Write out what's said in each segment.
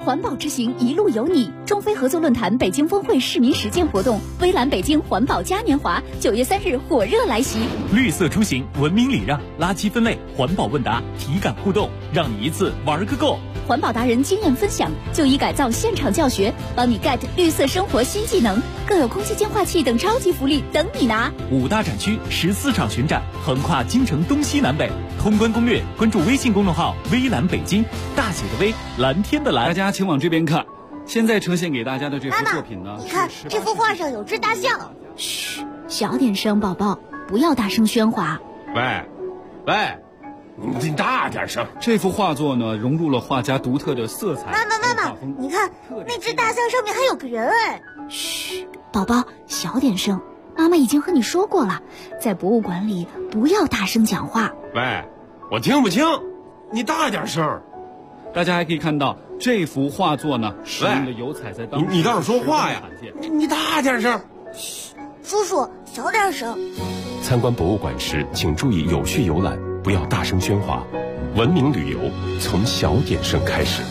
环保之行，一路有你。中非合作论坛北京峰会市民实践活动，微蓝北京环保嘉年华9月3日火热来袭。 绿色出行，文明礼让，垃圾分类，环保问答，体感互动，让你一次玩个够。 环保达人经验分享，就医改造现场教学，帮你 get 绿色生活新技能，更有空气净化器等超级福利等你拿。 5大展区，14场巡展，横跨京城东西南北。通关攻略，关注微信公众号微蓝北京，大写的微，蓝天的蓝。 大家请往这边看，现在呈现给大家的这幅作品呢， 你看这幅画上有只大象。 嘘，小点声，宝宝，不要大声喧哗。 喂，你大点声。 这幅画作呢，融入了画家独特的色彩。 妈妈，你看那只大象上面还有个人哎。 嘘，宝宝，小点声。妈妈已经和你说过了，在博物馆里不要大声讲话。 喂，我听不清，你大点声。 大家还可以看到这幅画作呢，使用的油彩在当时你倒是说话呀！你大点声。 嘘，叔叔小点声。 参观博物馆时，请注意有序游览，不要大声喧哗。文明旅游从小点声开始。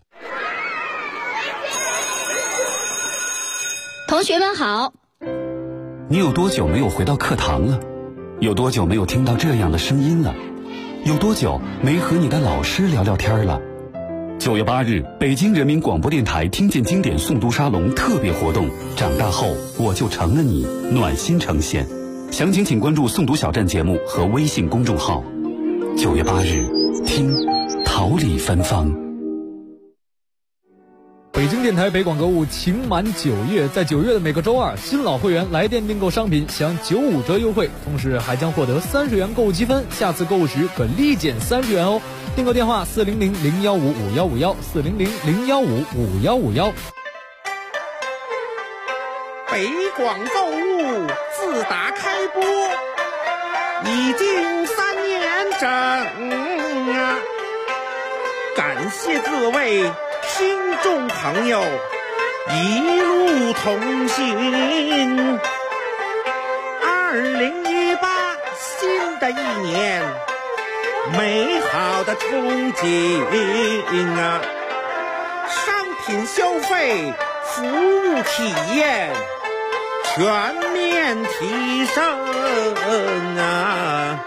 同学们好。 你有多久没有回到课堂了？有多久没有听到这样的声音了？有多久没和你的老师聊聊天了？9月8日，北京人民广播电台听见经典诵读沙龙特别活动，长大后我就成了你，暖心呈现。详情请关注诵读小站节目和微信公众号。9月8日，听桃李芬芳。 北京电台北广购物情满9月，在9月的每个周二，新老会员来电订购商品享95折优惠，同时还将获得30元购物积分，下次购物时可立减30元哦。订购电话400-015-5151，400-015-5151。 北广购物自打开播已经3年整啊，感谢各位听众朋友一路同行。2018新的一年，美好的憧憬啊！商品消费、服务体验全面提升啊！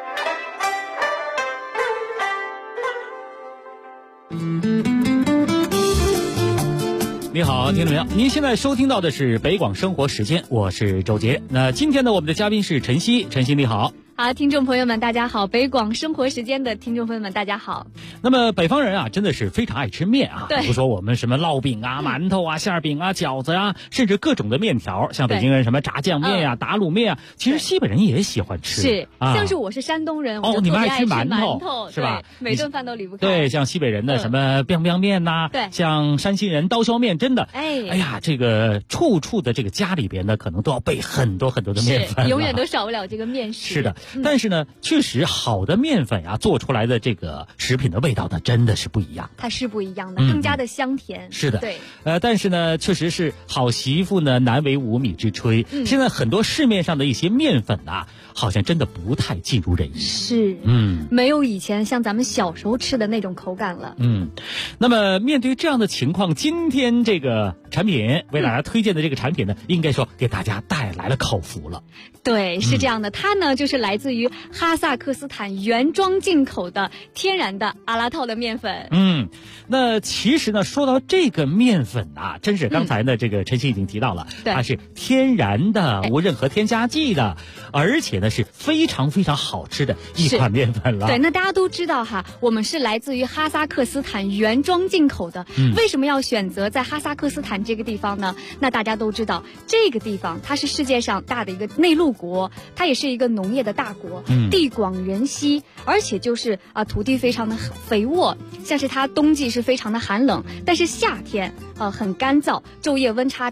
你好，听众朋友，您现在收听到的是北广生活时间，我是周杰。那今天呢，我们的嘉宾是晨曦，晨曦你好。 好，听众朋友们大家好，北广生活时间的听众朋友们大家好。 那么北方人啊，真的是非常爱吃面啊， 对， 比如说我们什么烙饼啊、馒头啊、馅饼啊、饺子啊，甚至各种的面条，像北京人什么炸酱面呀、打卤面啊，其实西北人也喜欢吃。 是，像是我是山东人， 哦，你们爱吃馒头是吧？ 每顿饭都离不开。 对，像西北人的什么 biang 面呐， 对， 像山西人刀削面，真的， 哎呀，这个处处的这个家里边呢，可能都要备很多很多的面粉， 永远都少不了这个面食。 是的，但是呢，确实好的面粉呀，做出来的这个食品的味道呢，真的是不一样。 它是不一样的，更加的香甜。 是的， 对。 但是呢，确实是好媳妇呢难为无米之炊。现在很多市面上的一些面粉啊，好像真的不太尽如人意。 是，没有以前像咱们小时候吃的那种口感了。 那么面对这样的情况，今天这个产品为大家推荐的这个产品呢，应该说给大家带来了口福了。 对，是这样的，它呢就是来自于哈萨克斯坦原装进口的天然的阿拉套的面粉。 那其实呢，说到这个面粉啊，真是刚才呢这个晨曦已经提到了，它是天然的，无任何添加剂的，而且呢是非常非常好吃的一款面粉了。 对，那大家都知道哈，我们是来自于哈萨克斯坦原装进口的。为什么要选择在哈萨克斯坦这个地方呢？那大家都知道，这个地方它是世界上大的一个内陆国，它也是一个农业的大国，地广人稀，而且就是土地非常的肥沃，像是它冬季是非常的寒冷，但是夏天很干燥，昼夜温差大，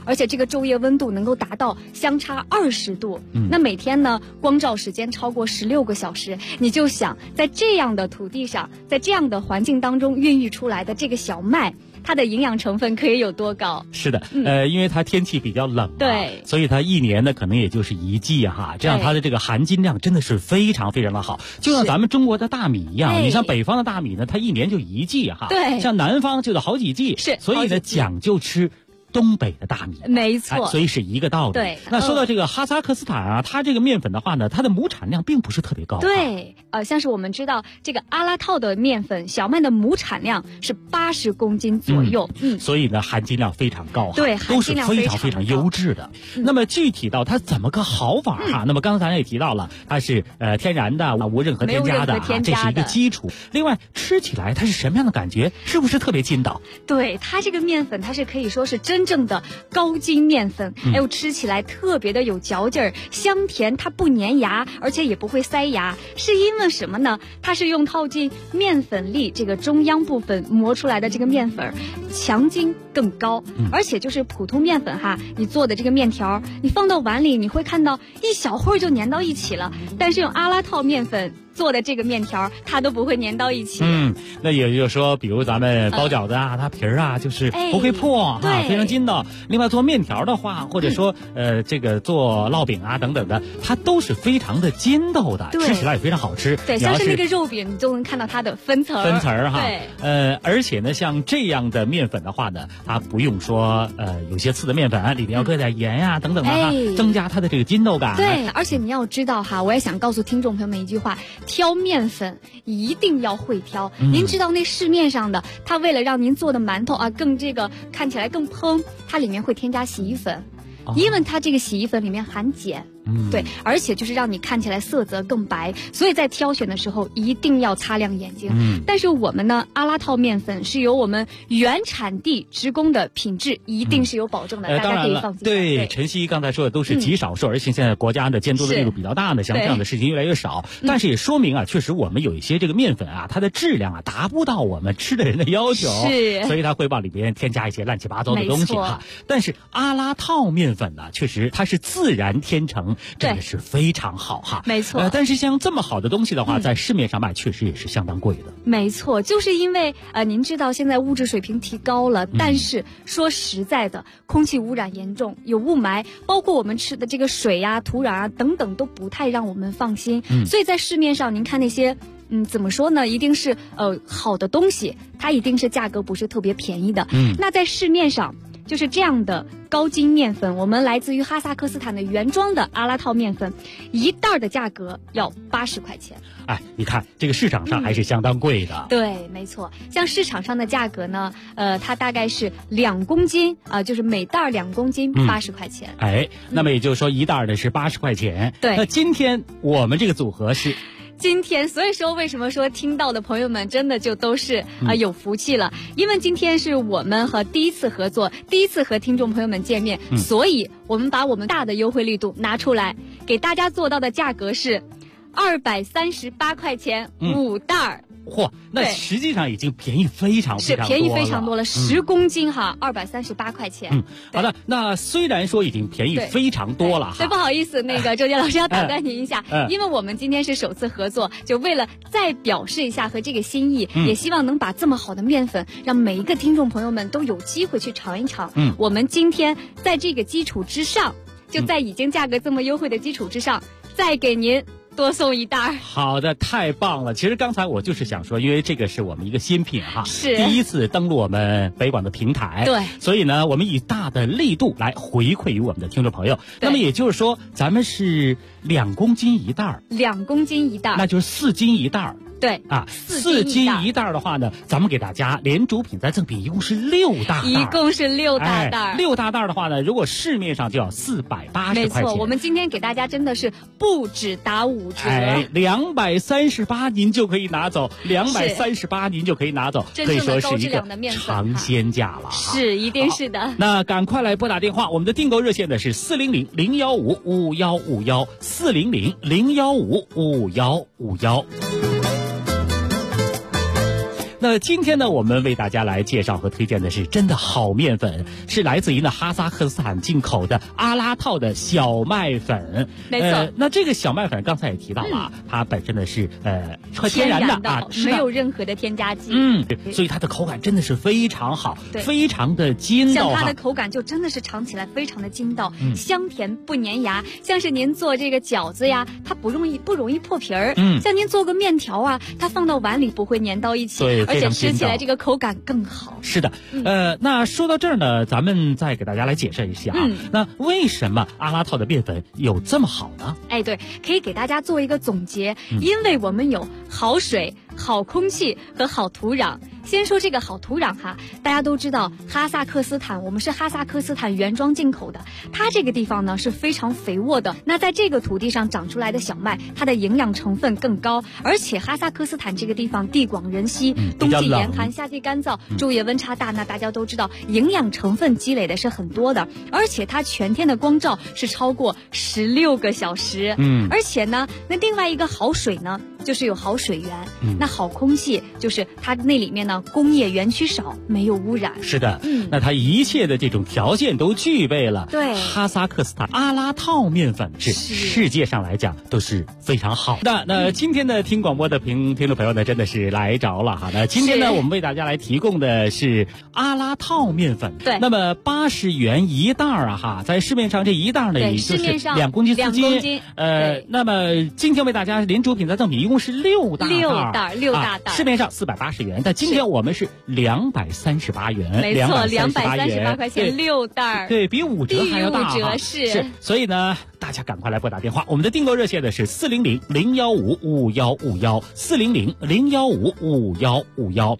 而且这个昼夜温度能够达到相差20度。那每天呢，光照时间超过16个小时，你就想在这样的土地上，在这样的环境当中孕育出来的这个小麦，它的营养成分可以有多高？ 是的，因为它天气比较冷， 对， 所以它一年呢可能也就是一季哈，这样它的这个含金量真的是非常非常的好，就像咱们中国的大米一样，你像北方的大米呢，它一年就一季哈， 对， 像南方就得好几季， 是， 所以呢讲究吃东北的大米， 没错， 所以是一个道理。 对， 那说到这个哈萨克斯坦啊，它这个面粉的话呢，它的亩产量并不是特别高。 对，像是我们知道这个阿拉套的面粉，小麦的亩产量是80公斤左右， 所以呢含金量非常高， 对， 都是非常非常优质的。那么具体到它怎么个好法哈？那么刚才也提到了，它是天然的，无任何添加的，这是一个基础。另外吃起来它是什么样的感觉？是不是特别筋道？ 对，它这个面粉它是可以说是真正的高筋面粉，吃起来特别的有嚼劲儿，香甜，它不粘牙，而且也不会塞牙。是因为什么呢？它是用套进面粉粒这个中央部分磨出来的这个面粉，强筋更高，而且就是普通面粉哈，你做的这个面条，你放到碗里，你会看到一小会儿就粘到一起了，但是用阿拉套面粉做的这个面条，它都不会粘到一起。 那也就是说，比如咱们包饺子啊，它皮儿啊，就是不会破啊，非常筋道。另外做面条的话，或者说这个做烙饼啊等等的，它都是非常的筋道的，吃起来也非常好吃。 对，像是那个肉饼，你就能看到它的分层哈。对，而且呢，像这样的面粉的话呢，它不用说有些次的面粉里面要搁点盐呀等等的哈，增加它的这个筋道感。 对，而且你要知道哈，我也想告诉听众朋友们一句话。挑面粉一定要会挑，您知道那市面上的，它为了让您做的馒头啊更这个看起来更蓬，它里面会添加洗衣粉，因为它这个洗衣粉里面含碱。对，而且就是让你看起来色泽更白，所以在挑选的时候一定要擦亮眼睛。但是我们呢，阿拉套面粉是由我们原产地直供的，品质一定是有保证的，大家可以放心。 对，晨曦刚才说的都是极少数，而且现在国家的监督的力度比较大呢，像这样的事情越来越少。但是也说明啊，确实我们有一些这个面粉啊，它的质量啊达不到我们吃的人的要求，所以它会往里边添加一些乱七八糟的东西哈。但是阿拉套面粉呢，确实它是自然天成。真的是非常好哈， 没错。 但是像这么好的东西的话，在市面上卖确实也是相当贵的。 没错，就是因为您知道现在物质水平提高了，但是说实在的，空气污染严重，有雾霾，包括我们吃的这个水呀、土壤啊等等都不太让我们放心。所以在市面上，您看那些怎么说呢？一定是好的东西，它一定是价格不是特别便宜的。那在市面上。就是这样的高筋面粉，我们来自于哈萨克斯坦的原装的阿拉套面粉，一袋的价格要80块钱。 你看这个市场上还是相当贵的。 对，没错。像市场上的价格呢，它大概是2公斤就是每袋2公斤80块钱。 那么也就是说一袋的是80块钱。 对。 那今天我们这个组合是。 今天，所以说为什么说听到的朋友们真的就都是有福气了？因为今天是我们和第一次合作，第一次和听众朋友们见面，所以我们把我们大的优惠力度拿出来，给大家做到的价格是238块钱5袋。 那实际上已经便宜非常非常多了， 是便宜非常多了，10公斤哈，238块钱。 好的，那虽然说已经便宜非常多了哈， 所以不好意思，那个周杰老师要打断您一下，因为我们今天是首次合作，就为了再表示一下和这个心意，也希望能把这么好的面粉，让每一个听众朋友们都有机会去尝一尝。我们今天在这个基础之上，就在已经价格这么优惠的基础之上，再给您多送一袋。 好的，太棒了。其实刚才我就是想说，因为这个是我们一个新品哈， 是第一次登录我们北广的平台， 对， 所以呢，我们以大的力度来回馈于我们的听众朋友。那么也就是说，咱们是2公斤一袋 ，2公斤一袋， 那就是4斤一袋。 对 4斤一袋的话呢，咱们给大家连主品再赠品，一共是6大袋， 一共是6大袋。 6大袋的话呢，如果市面上就要480块钱。 没错，我们今天给大家真的是不止打5折 ，238您就可以拿走，238您就可以拿走，可以说是一个尝鲜价了。 是，一定是的。 那赶快来拨打电话，我们的订购热线呢是400-015-5151，400-015-5151。 那今天呢，我们为大家来介绍和推荐的是真的好面粉，是来自于哈萨克斯坦进口的阿拉套的小麦粉。 没错。 那这个小麦粉刚才也提到了，它本身呢是天然的啊， 没有任何的添加剂。 所以它的口感真的是非常好，非常的筋道。 像它的口感就真的是尝起来非常的筋道，香甜不粘牙。像是您做这个饺子呀，它不容易破皮儿。像您做个面条啊，它放到碗里不会粘到一起，而且吃起来这个口感更好。 是的，那说到这儿呢，咱们再给大家来解释一下啊，那为什么阿拉套的面粉有这么好呢？ 对，可以给大家做一个总结，因为我们有好水、好空气和好土壤。先说这个好土壤哈，大家都知道哈萨克斯坦，我们是哈萨克斯坦原装进口的，它这个地方呢是非常肥沃的。那在这个土地上长出来的小麦，它的营养成分更高，而且哈萨克斯坦这个地方地广人稀，冬季严寒，夏季干燥，昼夜温差大，那大家都知道营养成分积累的是很多的，而且它全天的光照是超过16个小时。而且呢，那另外一个好水呢，就是有好水源，那好空气就是它那里面呢工业园区少，没有污染。 是的，那它一切的这种条件都具备了。 对， 哈萨克斯坦阿拉套面粉是世界上来讲都是非常好的。那今天呢，听广播的听众朋友呢，真的是来着了哈。那今天呢，我们为大家来提供的是阿拉套面粉。 对， 那么80元一袋啊哈，在市面上这一袋呢，也就是2公斤4斤。那么今天为大家连主品再赠品一共是6大袋，市面上480元，但今天我们是238元， 没错，238块钱6袋， 对比5折还要大， 比5折是。 所以呢，大家赶快来拨打电话，我们的订购热线呢是400-015-5151，400-015-5151。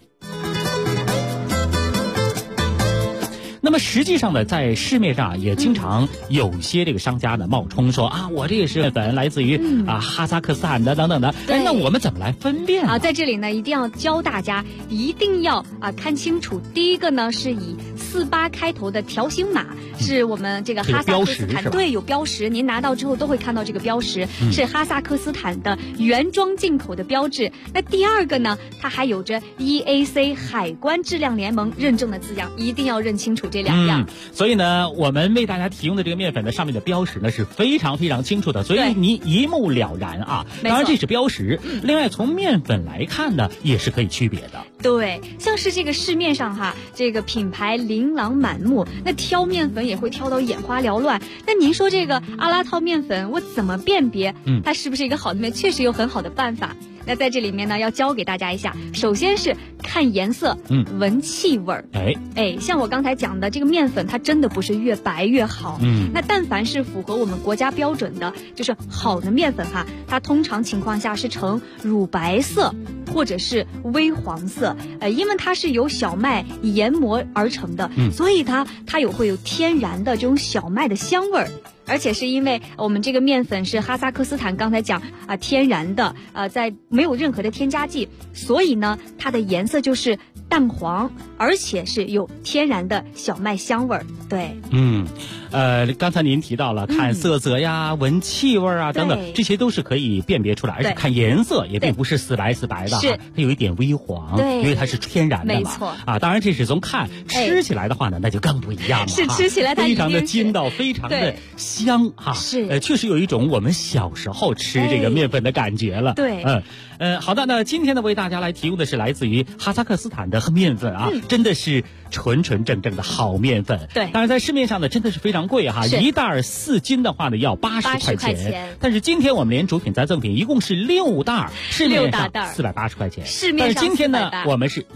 那么实际上呢，在市面上也经常有些这个商家呢冒充说啊，我这个是粉来自于哈萨克斯坦的等等的。那我们怎么来分辨呢？ 在这里呢，一定要教大家，一定要看清楚。第一个呢，是以48开头的条形码，是我们这个哈萨克斯坦，对，有标识，您拿到之后都会看到这个标识，是哈萨克斯坦的原装进口的标志。那第二个呢，它还有着 EAC 海关质量联盟认证的字样，一定要认清楚这2样。 所以呢，我们为大家提供的这个面粉呢，上面的标识呢是非常非常清楚的，所以你一目了然啊。当然这是标识，另外从面粉来看呢，也是可以区别的。 对，像是这个市面上哈，这个品牌琳琅满目，那挑面粉也会挑到眼花缭乱。那您说这个阿拉套面粉，我怎么辨别它是不是一个好的面？确实有很好的办法。那在这里面呢，要教给大家一下，首先是看颜色，闻气味儿。像我刚才讲的这个面粉，它真的不是越白越好。那但凡是符合我们国家标准的，就是好的面粉哈，它通常情况下是呈乳白色或者是微黄色，因为它是由小麦研磨而成的，所以它会有天然的这种小麦的香味儿。而且是因为我们这个面粉是哈萨克斯坦刚才讲天然的，在没有任何的添加剂，所以呢它的颜色就是淡黄，而且是有天然的小麦香味儿。对， 刚才您提到了看色泽呀、闻气味啊等等，这些都是可以辨别出来，而且看颜色也并不是死白的哈，它有一点微黄，因为它是天然的嘛。 没错当然这是从看，吃起来的话呢，那就更不一样了， 是吃起来它非常的筋道，非常的香哈， 是确实有一种我们小时候吃这个面粉的感觉了。 对， 好的，那今天呢为大家来提供的是来自于哈萨克斯坦的面粉啊，真的是纯纯正正的好面粉。 对， 当然在市面上呢真的是非常贵哈，一袋4斤的话呢要80块钱，但是今天我们连主品再赠品一共是6袋，市面上480块钱， 市面上但是今天呢我们是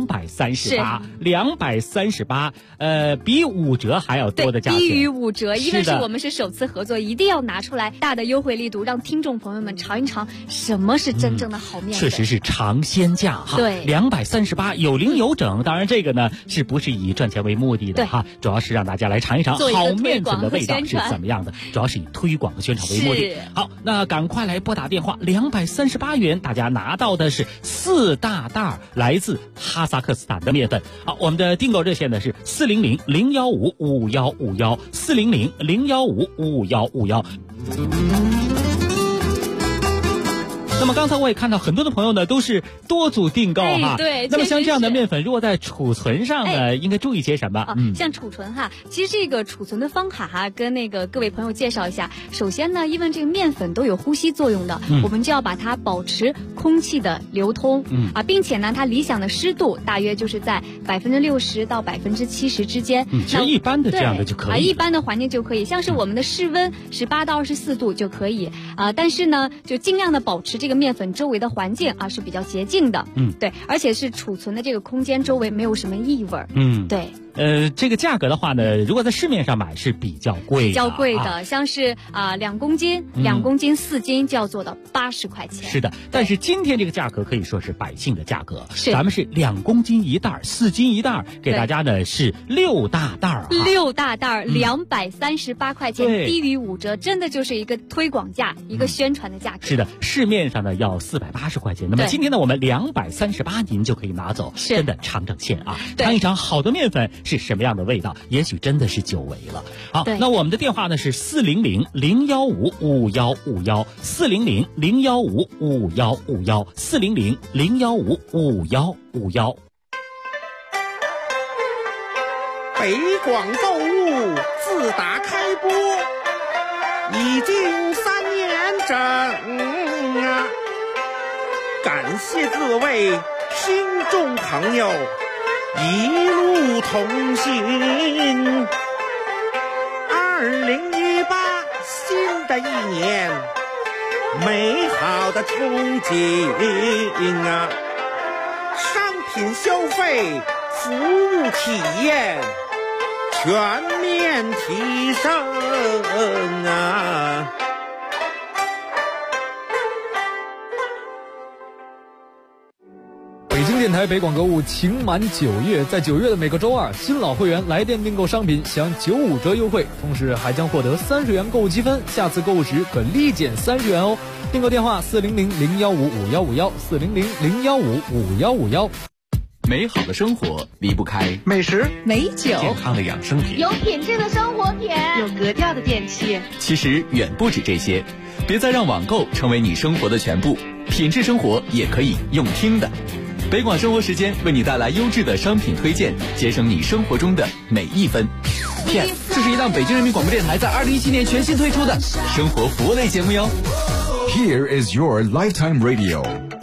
238，比5折还要多的价钱， 低于5折，因为是我们是首次合作，一定要拿出来大的优惠力度，让听众朋友们尝一尝什么是真正的好面粉。 确实是尝鲜价哈， 对 ，238有零有整。当然这个呢是不是以赚钱为目的的哈，主要是让大家来尝一尝好面粉的味道是怎么样的，主要是以推广和宣传为目的。好，那赶快来拨打电话，238元，大家拿到的是4大袋来自哈萨克斯坦的面粉。好，我们的订购热线呢是400-015-5151，400-015-5151。 那么刚才我也看到很多的朋友呢都是多组订购哈。 对。 那么像这样的面粉，如果在储存上呢，应该注意些什么？ 像储存哈，其实这个储存的方法哈，跟那个各位朋友介绍一下。首先呢，因为这个面粉都有呼吸作用的，我们就要把它保持空气的流通，并且呢，它理想的湿度大约就是在60%到70%之间。 其实一般的这样的就可以。 一般的环境就可以，像是我们的室温18到24度就可以但是呢，就尽量的保持这个面粉周围的环境是比较洁净的，对，而且是储存的这个空间周围没有什么异味，对。 这个价格的话呢，如果在市面上买是比较贵的， 像是2公斤、2公斤、4斤就要做到80块钱。 是的，但是今天这个价格可以说是百姓的价格， 是咱们是2公斤一袋，4斤一袋，给大家呢是6大袋 ，6大袋238块钱，低于5折，真的就是一个推广价，一个宣传的价格。 是的，市面上呢要480块钱，那么今天呢我们238您就可以拿走，真的尝尝鲜啊，尝一尝好的面粉是什么样的味道，也许真的是久违了。好，那我们的电话呢是400-015-5151，400-015-5151，400-015-5151。 北广购物自打开播已经3年整感谢各位听众朋友一路同行。2018新的一年，美好的憧憬商品消费、服务体验全面提升北京电台北广购物情满9月，在9月的每个周二，新老会员来电订购商品享95折优惠，同时还将获得30元购物积分，下次购物时可立减30元哦。订购电话400-015-5151，400-015-5151。 美好的生活离不开美食、 美酒、 健康的养生品， 有品质的生活品， 有格调的电器。 其实远不止这些，别再让网购成为你生活的全部，品质生活也可以用听的。北广生活时间为你带来优质的商品推荐，节省你生活中的每一分。Yes， 这是一档北京人民广播电台在2017年全新推出的生活服务类节目哟。 Here is your lifetime radio。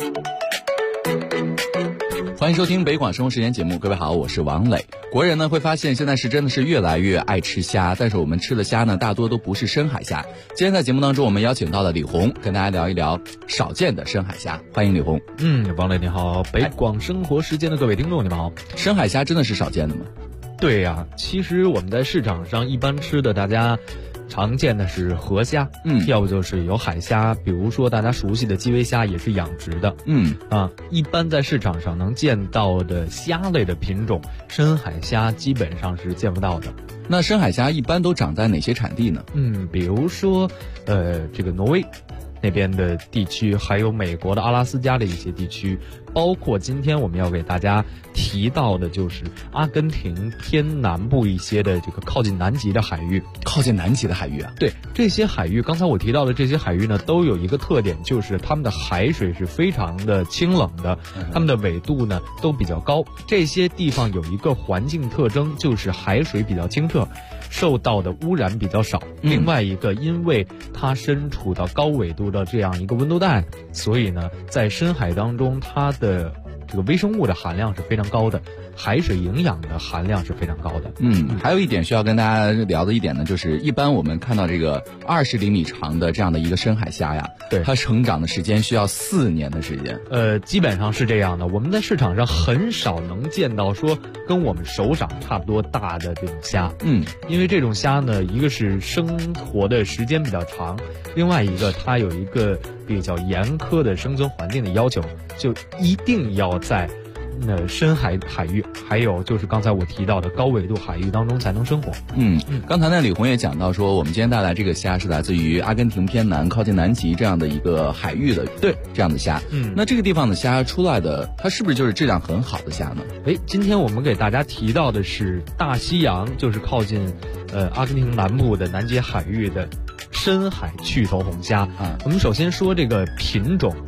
欢迎收听北广生活时间节目，各位好，我是王磊。国人呢会发现现在是真的是越来越爱吃虾，但是我们吃的虾呢大多都不是深海虾。今天在节目当中我们邀请到了李红，跟大家聊一聊少见的深海虾。欢迎李红。 王磊你好，北广生活时间的各位听众你们好。 深海虾真的是少见的吗？ 对呀，其实我们在市场上一般吃的大家常见的是河虾，要不就是有海虾，比如说大家熟悉的基围虾也是养殖的，一般在市场上能见到的虾类的品种，深海虾基本上是见不到的。 那深海虾一般都长在哪些产地呢？ 比如说这个挪威那边的地区，还有美国的阿拉斯加的一些地区，包括今天我们要给大家提到的就是阿根廷偏南部一些的这个靠近南极的海域。 靠近南极的海域啊？ 对，这些海域刚才我提到的这些海域呢，都有一个特点，就是它们的海水是非常的清冷的，它们的纬度呢都比较高。这些地方有一个环境特征，就是海水比较清澈，受到的污染比较少。另外一个，因为它身处到高纬度的这样一个温度带，所以呢在深海当中它的这个微生物的含量是非常高的，海水营养的含量是非常高的。 还有一点需要跟大家聊的一点呢，就是一般我们看到这个20厘米长的这样的一个深海虾呀， 对， 它成长的时间需要4年的时间。 基本上是这样的，我们在市场上很少能见到说跟我们手掌差不多大的这种虾。因为这种虾呢，一个是生活的时间比较长，另外一个它有一个比较严苛的生存环境的要求，就一定要在深海域，还有就是刚才我提到的高纬度海域当中才能生活。 刚才呢李红也讲到说，我们今天带来这个虾是来自于阿根廷偏南靠近南极这样的一个海域的， 对， 这样的虾。那这个地方的虾出来的，它是不是就是质量很好的虾呢？ 今天我们给大家提到的是大西洋，就是靠近阿根廷南部的南极海域的深海趣头红虾。我们首先说这个品种，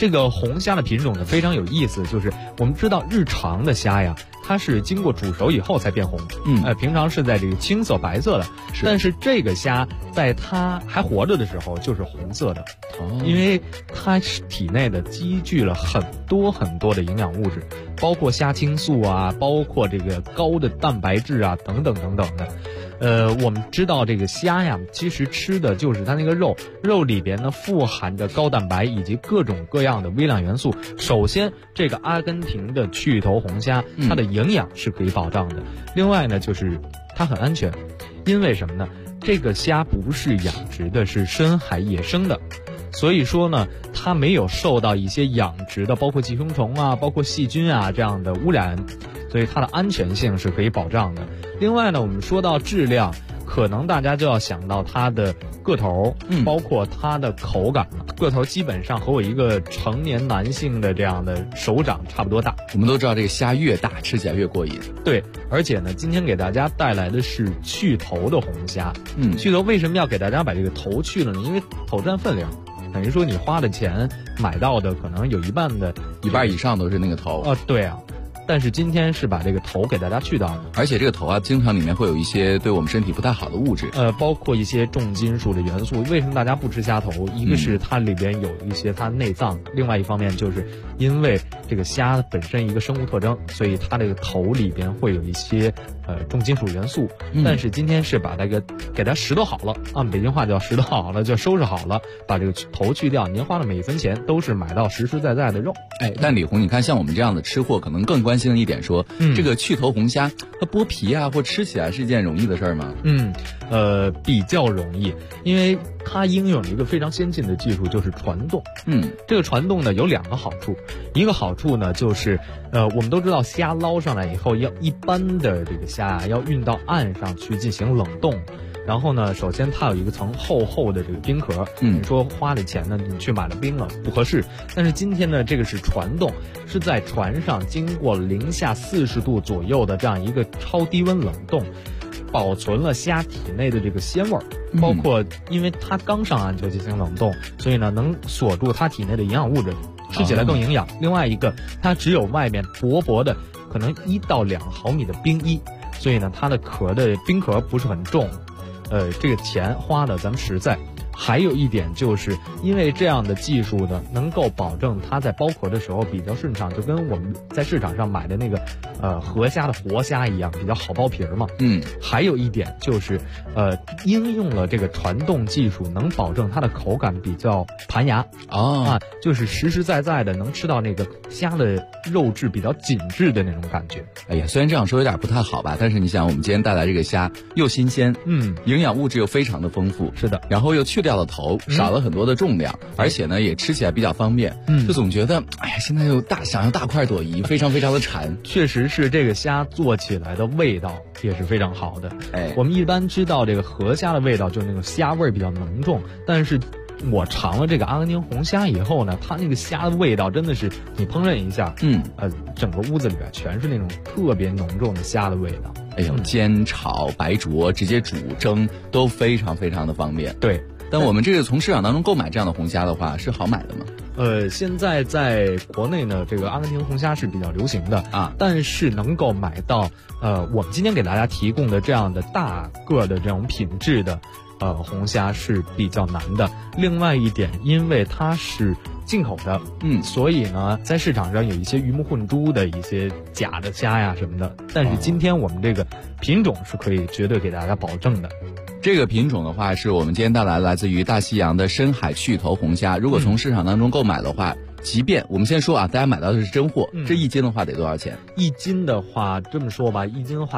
这个红虾的品种呢非常有意思，就是我们知道日常的虾呀，它是经过煮熟以后才变红，平常是在这个青色白色的，但是这个虾在它还活着的时候就是红色的，因为它体内的积聚了很多很多的营养物质，包括虾青素啊，包括这个高的蛋白质啊，等等等等的。我们知道这个虾呀，其实吃的就是它那个肉，肉里边呢富含着高蛋白以及各种各样的微量元素。首先，这个阿根廷的去头红虾，它的营养是可以保障的。另外呢，就是它很安全，因为什么呢？这个虾不是养殖的，是深海野生的。所以说呢，它没有受到一些养殖的，包括寄生虫啊，包括细菌啊这样的污染，所以它的安全性是可以保障的。另外呢，我们说到质量，可能大家就要想到它的个头，包括它的口感了。个头基本上和我一个成年男性的这样的手掌差不多大。 我们都知道这个虾越大吃起来越过瘾。 对，而且呢，今天给大家带来的是去头的红虾。去头为什么要给大家把这个头去了呢？因为头占分量。等于说你花的钱买到的可能有一半以上都是那个头。 对啊。但是今天是把这个头给大家去掉的， 而且这个头啊，经常里面会有一些对我们身体不太好的物质， 包括一些重金属的元素。为什么大家不吃虾头？一个是它里边有一些它内脏，另外一方面就是因为这个虾本身一个生物特征，所以它这个头里边会有一些重金属元素。但是今天是把这个给它拾掇好了，按北京话叫拾掇好了，就收拾好了，把这个头去掉，您花的每一分钱都是买到实实在在的肉。 但李红，你看像我们这样的吃货，可能更关心的一点说，这个去头红虾，它剥皮啊或吃起来是一件容易的事儿吗？ 比较容易，因为它应用了一个非常先进的技术，就是传动。这个传动呢有两个好处，一个好处呢就是我们都知道虾捞上来以后，一般的这个虾啊要运到岸上去进行冷冻。然后呢，首先它有一个层厚厚的这个冰壳，你说花的钱呢，你去买了冰了不合适。但是今天呢，这个是传动，是在船上经过零下40度左右的这样一个超低温冷冻，保存了虾体内的这个鲜味儿，包括因为它刚上岸就进行冷冻，所以呢能锁住它体内的营养物质，吃起来更营养。另外一个，它只有外面薄薄的可能1到2毫米的冰衣，所以呢它的冰壳不是很重。这个钱花的咱们实在。还有一点就是因为这样的技术呢，能够保证它在剥壳的时候比较顺畅，就跟我们在市场上买的那个河虾的活虾一样，比较好剥皮嘛。还有一点就是应用了这个传动技术，能保证它的口感比较弹牙就是实实在在的能吃到那个虾的肉质比较紧致的那种感觉。 哎呀，虽然这样说有点不太好吧，但是你想我们今天带来这个虾又新鲜，营养物质又非常的丰富， 是的， 然后又去掉了头，少了很多的重量，而且呢也吃起来比较方便，就总觉得哎呀，现在又想要大快朵颐，非常非常的馋。 确实是这个虾做起来的味道也是非常好的。我们一般知道这个河虾的味道就是那种虾味比较浓重，但是我尝了这个阿根廷红虾以后呢，它那个虾的味道真的是你烹饪一下，整个屋子里边全是那种特别浓重的虾的味道。 哎呦，煎、炒、白灼、直接煮、蒸都非常非常的方便。 对， 但我们这个从市场当中购买这样的红虾的话，是好买的吗？ 现在在国内呢，这个阿根廷红虾是比较流行的啊，但是能够买到我们今天给大家提供的这样的大个的这种品质的红虾是比较难的。另外一点，因为它是进口的，所以呢，在市场上有一些鱼目混珠的一些假的虾呀什么的。但是今天我们这个品种是可以绝对给大家保证的。 这个品种的话，是我们今天带来自于大西洋的深海去头红虾。如果从市场当中购买的话，即便我们先说啊，大家买到的是真货，这1斤的话得多少钱？ 一斤的话，这么说吧，一斤的话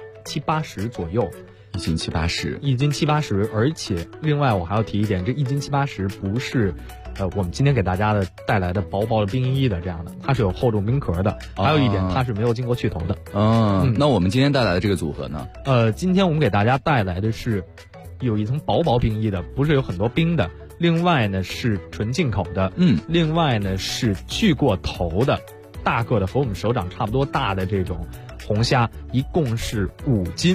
780左右。 一斤780， 一斤780，而且另外我还要提一点，这一斤780不是我们今天给大家带来的薄薄的冰衣的这样的，它是有厚重冰壳的。还有一点，它是没有经过去头的。 那我们今天带来的这个组合呢？ 今天我们给大家带来的是有一层薄薄冰衣的，不是有很多冰的。另外呢是纯进口的，另外呢是去过头的，大个的和我们手掌差不多大的这种红虾，一共是5斤。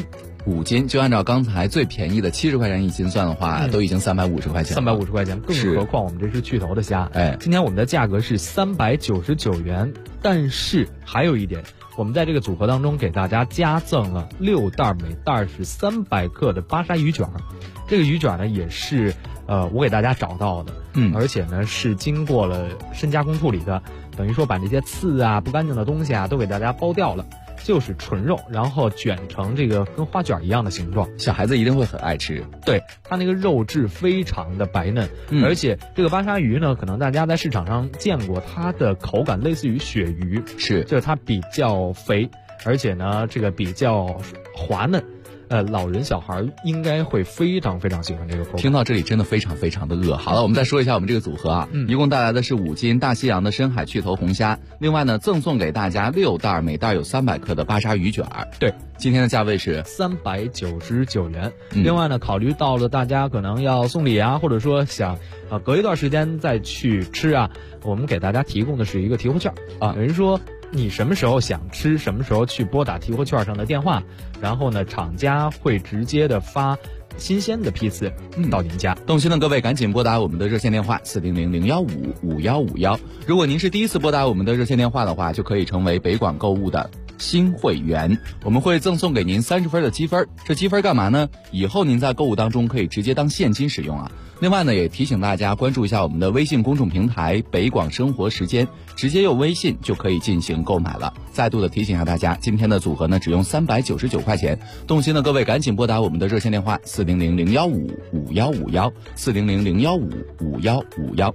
5斤，就按照刚才最便宜的70块钱1斤算的话，都已经350块钱了。 350块钱，更何况我们这是去头的虾。今天我们的价格是399元，但是还有一点，我们在这个组合当中给大家加赠了6袋，每袋是300克的巴沙鱼卷。这个鱼卷呢也是我给大家找到的，而且呢是经过了深加工处理的，等于说把这些刺啊不干净的东西啊都给大家剥掉了，就是纯肉，然后卷成这个跟花卷一样的形状， 小孩子一定会很爱吃。 对，它那个肉质非常的白嫩，而且这个巴沙鱼呢，可能大家在市场上见过，它的口感类似于鳕鱼，就是它比较肥，而且呢这个比较滑嫩。老人小孩应该会非常非常喜欢这个口感。 听到这里真的非常非常的饿。好了，我们再说一下我们这个组合啊，一共带来的是5斤大西洋的深海去头红虾，另外呢赠送给大家6袋，每袋有300克的巴沙鱼卷。 对， 今天的价位是 399元。另外呢，考虑到了大家可能要送礼啊，或者说想隔一段时间再去吃啊，我们给大家提供的是一个提货券啊，等于说你什么时候想吃，什么时候去拨打提货券上的电话，然后呢，厂家会直接的发新鲜的批次到您家。 动心的各位赶紧拨打我们的热线电话400-015-5151。如果您是第一次拨打我们的热线电话的话，就可以成为北广购物的新会员，我们会赠送给您30分的积分。这积分干嘛呢？以后您在购物当中可以直接当现金使用啊。另外呢，也提醒大家关注一下我们的微信公众平台北广生活时间，直接用微信就可以进行购买了。再度的提醒一下大家，今天的组合呢只用399块钱。动心的各位赶紧拨打我们的热线电话400-015-5151 400-015-5151。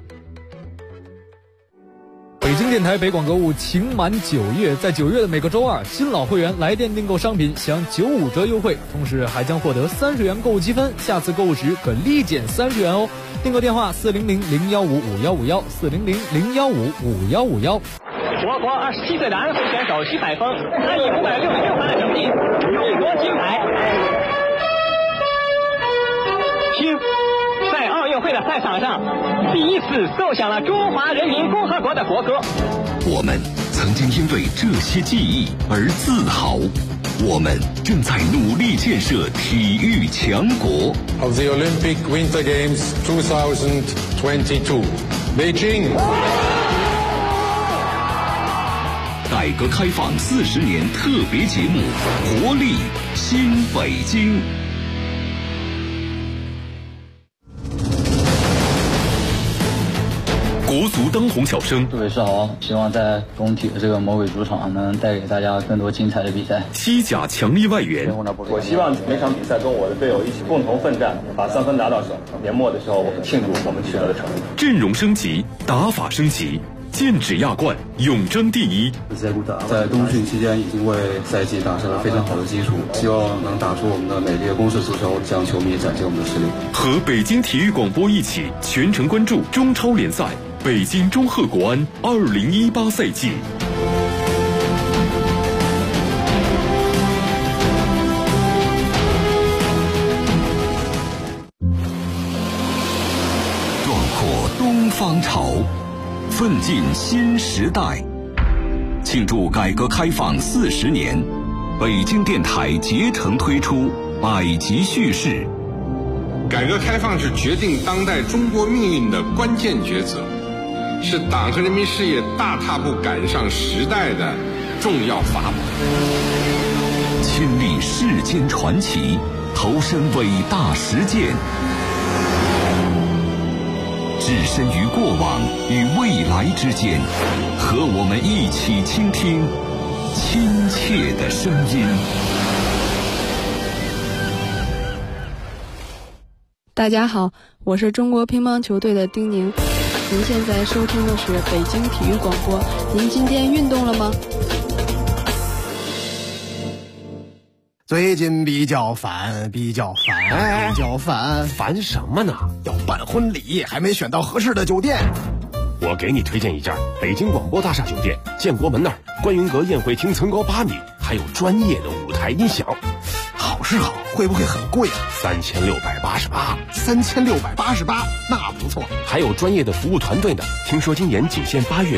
北京电台北广购物情满9月，在9月的每个周二，新老会员来电订购商品享95折优惠，同时还将获得30元购物积分，下次购物时可立减30元哦。订购电话400-015-5151 400-015-5151。 我国27岁的安徽选手徐海峰，他以566分的成绩勇夺金牌。在奥运会的赛场上，第一次奏响了中华人民共和国的国歌。 我们曾经因为这些记忆而自豪，我们正在努力建设体育强国。 Of the Olympic Winter Games 2022, Beijing。 改革开放40年特别节目，活力新北京。国足当红小生， 各位是好，希望在工体的这个魔鬼主场能带给大家更多精彩的比赛。 西甲强力外援， 我希望每场比赛跟我的队友一起共同奋战，把3分拿到手。年末的时候，我们庆祝我们取得的成绩。 阵容升级，打法升级，剑指亚冠，永争第一。 在冬训期间已经为赛季打下了非常好的基础，希望能打出我们的美丽的攻势足球，向球迷展现我们的实力。 和北京体育广播一起全程关注中超联赛北京中赫国安2018赛季。壮阔东方潮，奋进新时代。庆祝改革开放40年，北京电台竭诚推出百集叙事。 改革开放是决定当代中国命运的关键抉择，是党和人民事业大踏步赶上时代的重要法宝。 亲历世间传奇，投身伟大实践，置身于过往与未来之间，和我们一起倾听亲切的声音。 大家好，我是中国乒乓球队的丁宁。您现在收听的是北京体育广播。您今天运动了吗？ 最近比较烦什么呢？要办婚礼，还没选到合适的酒店。 我给你推荐一家北京广播大厦酒店，建国门那儿，观云阁宴会厅层高8米，还有专业的舞台音响。 好是好，会不会很贵啊 ？3688。 3688，那不错。 还有专业的服务团队呢。听说今年仅限8月